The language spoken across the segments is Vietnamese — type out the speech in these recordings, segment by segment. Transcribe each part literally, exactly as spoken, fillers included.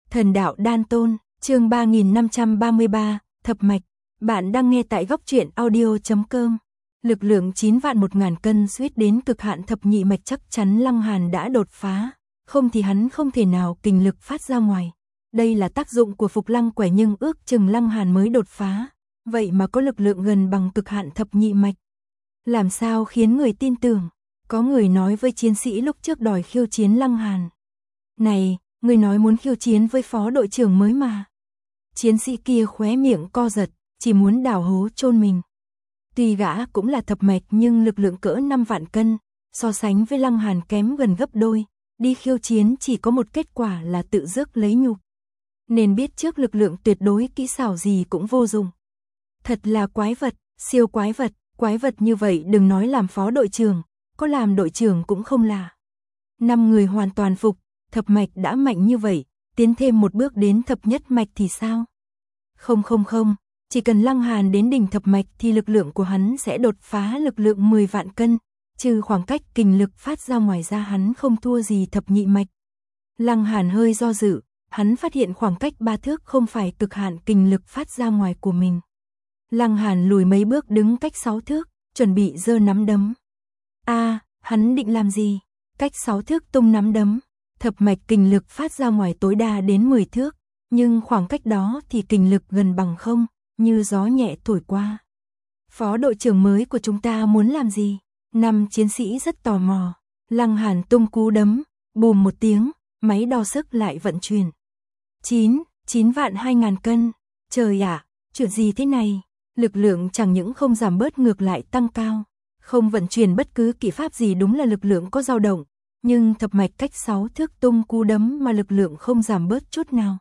Thần đạo đan tôn, chương ba nghìn năm trăm ba mươi ba, thập mạch. Bạn đang nghe tại góc truyện audio chấm com. Lực lượng chín vạn một ngàn cân suýt đến cực hạn thập nhị mạch chắc chắn Lăng Hàn đã đột phá, không thì hắn không thể nào kình lực phát ra ngoài. Đây là tác dụng của Phục Lăng Quẻ, nhưng ước chừng Lăng Hàn mới đột phá, vậy mà có lực lượng gần bằng cực hạn thập nhị mạch. Làm sao khiến người tin tưởng? Có người nói với chiến sĩ lúc trước đòi khiêu chiến Lăng Hàn. Này, người nói muốn khiêu chiến với phó đội trưởng mới mà. Chiến sĩ kia khóe miệng co giật, chỉ muốn đào hố chôn mình. Tuy gã cũng là thập mạch nhưng lực lượng cỡ năm vạn cân, so sánh với Lăng Hàn kém gần gấp đôi, đi khiêu chiến chỉ có một kết quả là tự rước lấy nhục. Nên biết trước lực lượng tuyệt đối kỹ xảo gì cũng vô dụng. Thật là quái vật, siêu quái vật, quái vật như vậy đừng nói làm phó đội trưởng, có làm đội trưởng cũng không là. Năm người hoàn toàn phục, thập mạch đã mạnh như vậy, tiến thêm một bước đến thập nhất mạch thì sao? Không không không, chỉ cần Lăng Hàn đến đỉnh thập mạch thì lực lượng của hắn sẽ đột phá lực lượng mười vạn cân, trừ khoảng cách kình lực phát ra ngoài ra hắn không thua gì thập nhị mạch. Lăng Hàn hơi do dự, hắn phát hiện khoảng cách ba thước không phải cực hạn kình lực phát ra ngoài của mình. Lăng Hàn lùi mấy bước đứng cách sáu thước, chuẩn bị giơ nắm đấm. A, à, hắn định làm gì? Cách sáu thước tung nắm đấm, thập mạch kình lực phát ra ngoài tối đa đến mười thước, nhưng khoảng cách đó thì kình lực gần bằng không, như gió nhẹ thổi qua. Phó đội trưởng mới của chúng ta muốn làm gì? Năm chiến sĩ rất tò mò. Lăng Hàn tung cú đấm, bùm một tiếng, máy đo sức lại vận chuyển. Chín, chín vạn hai ngàn cân. Trời ạ, à, chuyện gì thế này? Lực lượng chẳng những không giảm bớt ngược lại tăng cao. Không vận chuyển bất cứ kỹ pháp gì, đúng là lực lượng có dao động. Nhưng thập mạch cách sáu thước tung cú đấm mà lực lượng không giảm bớt chút nào.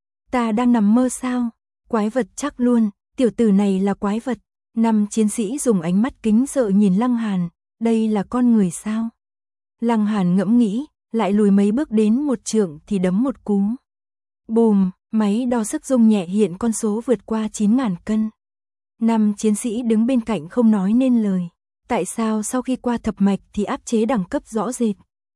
Ta đang nằm mơ sao? Quái vật chắc luôn, tiểu tử này là quái vật. Năm chiến sĩ dùng ánh mắt kính sợ nhìn Lăng Hàn, đây là con người sao? Lăng Hàn ngẫm nghĩ, lại lùi mấy bước đến một trượng thì đấm một cú. Bùm, máy đo sức rung nhẹ hiện con số vượt qua chín ngàn cân. Năm chiến sĩ đứng bên cạnh không nói nên lời. Tại sao sau khi qua thập mạch thì áp chế đẳng cấp rõ rệt?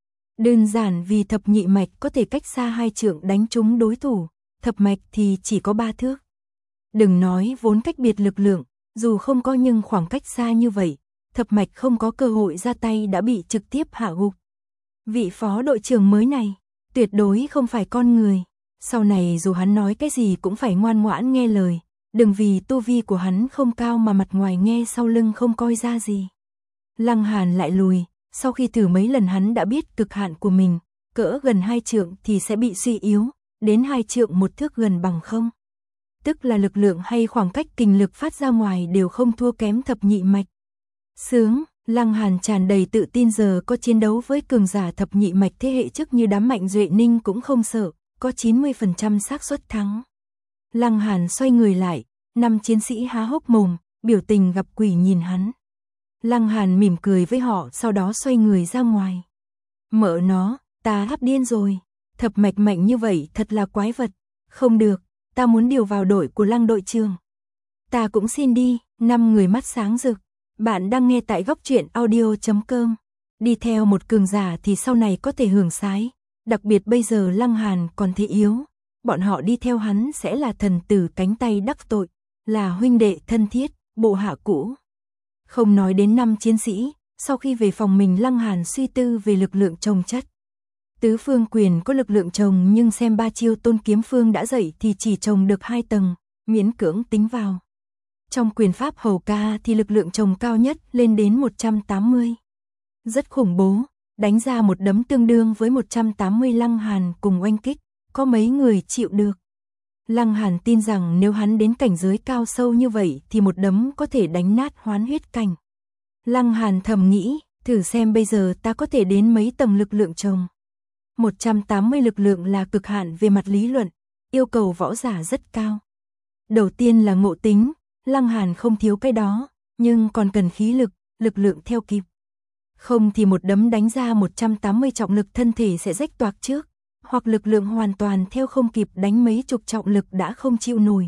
Đơn giản vì thập nhị mạch có thể cách xa hai trượng đánh trúng đối thủ, thập mạch thì chỉ có ba thước. Đừng nói vốn cách biệt lực lượng, dù không có nhưng khoảng cách xa như vậy, thập mạch không có cơ hội ra tay đã bị trực tiếp hạ gục. Vị phó đội trưởng mới này, tuyệt đối không phải con người. Sau này dù hắn nói cái gì cũng phải ngoan ngoãn nghe lời, đừng vì tu vi của hắn không cao mà mặt ngoài nghe sau lưng không coi ra gì. Lăng Hàn lại lùi, sau khi thử mấy lần hắn đã biết cực hạn của mình, cỡ gần hai trượng thì sẽ bị suy yếu, đến hai trượng một thước gần bằng không. Tức là lực lượng hay khoảng cách kình lực phát ra ngoài đều không thua kém thập nhị mạch. Sướng, Lăng Hàn tràn đầy tự tin, giờ có chiến đấu với cường giả thập nhị mạch thế hệ trước như đám Mạnh Duệ Ninh cũng không sợ, có chín mươi phần trăm xác suất thắng. Lăng Hàn xoay người lại, năm chiến sĩ há hốc mồm, biểu tình gặp quỷ nhìn hắn. Lăng Hàn mỉm cười với họ, sau đó xoay người ra ngoài. Mợ nó, ta hấp điên rồi, thập mạch mạnh như vậy thật là quái vật. Không được, ta muốn điều vào đội của Lăng đội trưởng. Ta cũng xin đi. Năm người mắt sáng rực. Bạn đang nghe tại góc truyện audio chấm com. Đi theo một cường giả thì sau này có thể hưởng sái. Đặc biệt bây giờ Lăng Hàn còn thế yếu. Bọn họ đi theo hắn sẽ là thần tử cánh tay đắc tội, là huynh đệ thân thiết, bộ hạ cũ. Không nói đến năm chiến sĩ, sau khi về phòng mình Lăng Hàn suy tư về lực lượng chồng chất. Tứ phương quyền có lực lượng chồng nhưng xem ba chiêu Tôn Kiếm Phương đã dạy thì chỉ chồng được hai tầng, miễn cưỡng tính vào. Trong quyền pháp hầu ca thì lực lượng chồng cao nhất lên đến một trăm tám mươi. Rất khủng bố, đánh ra một đấm tương đương với một trăm tám mươi Lăng Hàn cùng oanh kích, có mấy người chịu được. Lăng Hàn tin rằng nếu hắn đến cảnh giới cao sâu như vậy thì một đấm có thể đánh nát hoán huyết cảnh. Lăng Hàn thầm nghĩ, thử xem bây giờ ta có thể đến mấy tầng lực lượng chồng. một trăm tám mươi lực lượng là cực hạn về mặt lý luận, yêu cầu võ giả rất cao. Đầu tiên là ngộ tính, Lăng Hàn không thiếu cái đó, nhưng còn cần khí lực, lực lượng theo kịp. Không thì một đấm đánh ra một trăm tám mươi trọng lực thân thể sẽ rách toạc trước, hoặc lực lượng hoàn toàn theo không kịp đánh mấy chục trọng lực đã không chịu nổi.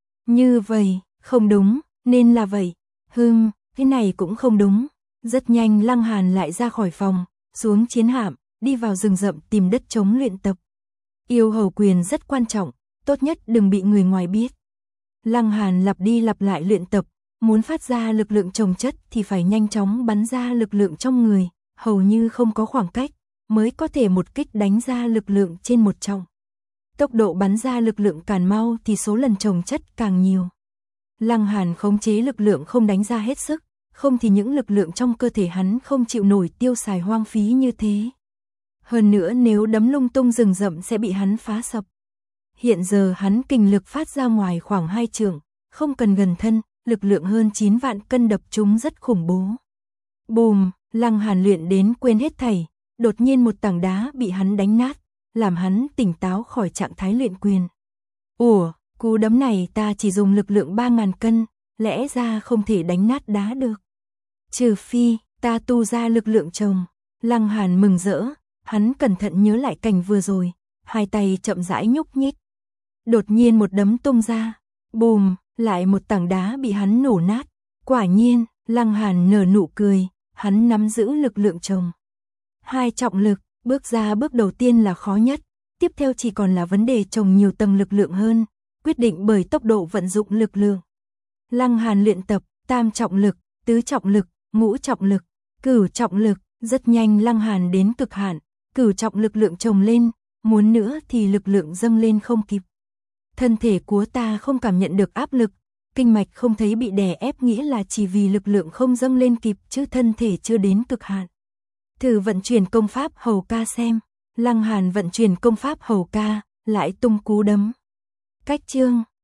Như vậy, không đúng, nên là vậy. Hừm, cái này cũng không đúng. Rất nhanh Lăng Hàn lại ra khỏi phòng, xuống chiến hạm, đi vào rừng rậm tìm đất trống luyện tập. Yêu hầu quyền rất quan trọng, tốt nhất đừng bị người ngoài biết. Lăng Hàn lặp đi lặp lại luyện tập, muốn phát ra lực lượng chồng chất thì phải nhanh chóng bắn ra lực lượng trong người, hầu như không có khoảng cách, mới có thể một kích đánh ra lực lượng trên một trọng. Tốc độ bắn ra lực lượng càng mau thì số lần chồng chất càng nhiều. Lăng Hàn khống chế lực lượng không đánh ra hết sức, không thì những lực lượng trong cơ thể hắn không chịu nổi tiêu xài hoang phí như thế. Hơn nữa nếu đấm lung tung rừng rậm sẽ bị hắn phá sập. Hiện giờ hắn kình lực phát ra ngoài khoảng hai trượng, không cần gần thân, lực lượng hơn chín vạn cân đập chúng rất khủng bố. Bùm, Lăng Hàn luyện đến quên hết thảy, đột nhiên một tảng đá bị hắn đánh nát, làm hắn tỉnh táo khỏi trạng thái luyện quyền. Ủa, cú đấm này ta chỉ dùng lực lượng ba ngàn cân, lẽ ra không thể đánh nát đá được. Trừ phi, ta tu ra lực lượng chồng. Lăng Hàn mừng rỡ, hắn cẩn thận nhớ lại cảnh vừa rồi, hai tay chậm rãi nhúc nhích. Đột nhiên một đấm tung ra, bùm, lại một tảng đá bị hắn nổ nát. Quả nhiên, Lăng Hàn nở nụ cười, hắn nắm giữ lực lượng chồng. Hai trọng lực, bước ra bước đầu tiên là khó nhất, tiếp theo chỉ còn là vấn đề chồng nhiều tầng lực lượng hơn, quyết định bởi tốc độ vận dụng lực lượng. Lăng Hàn luyện tập tam trọng lực, tứ trọng lực, ngũ trọng lực, cửu trọng lực, rất nhanh Lăng Hàn đến cực hạn, cửu trọng lực lượng chồng lên, muốn nữa thì lực lượng dâng lên không kịp. Thân thể của ta không cảm nhận được áp lực, kinh mạch không thấy bị đè ép nghĩa là chỉ vì lực lượng không dâng lên kịp chứ thân thể chưa đến cực hạn. Thử vận chuyển công pháp hầu ca xem. Lăng Hàn vận chuyển công pháp hầu ca, lại tung cú đấm. Cách chương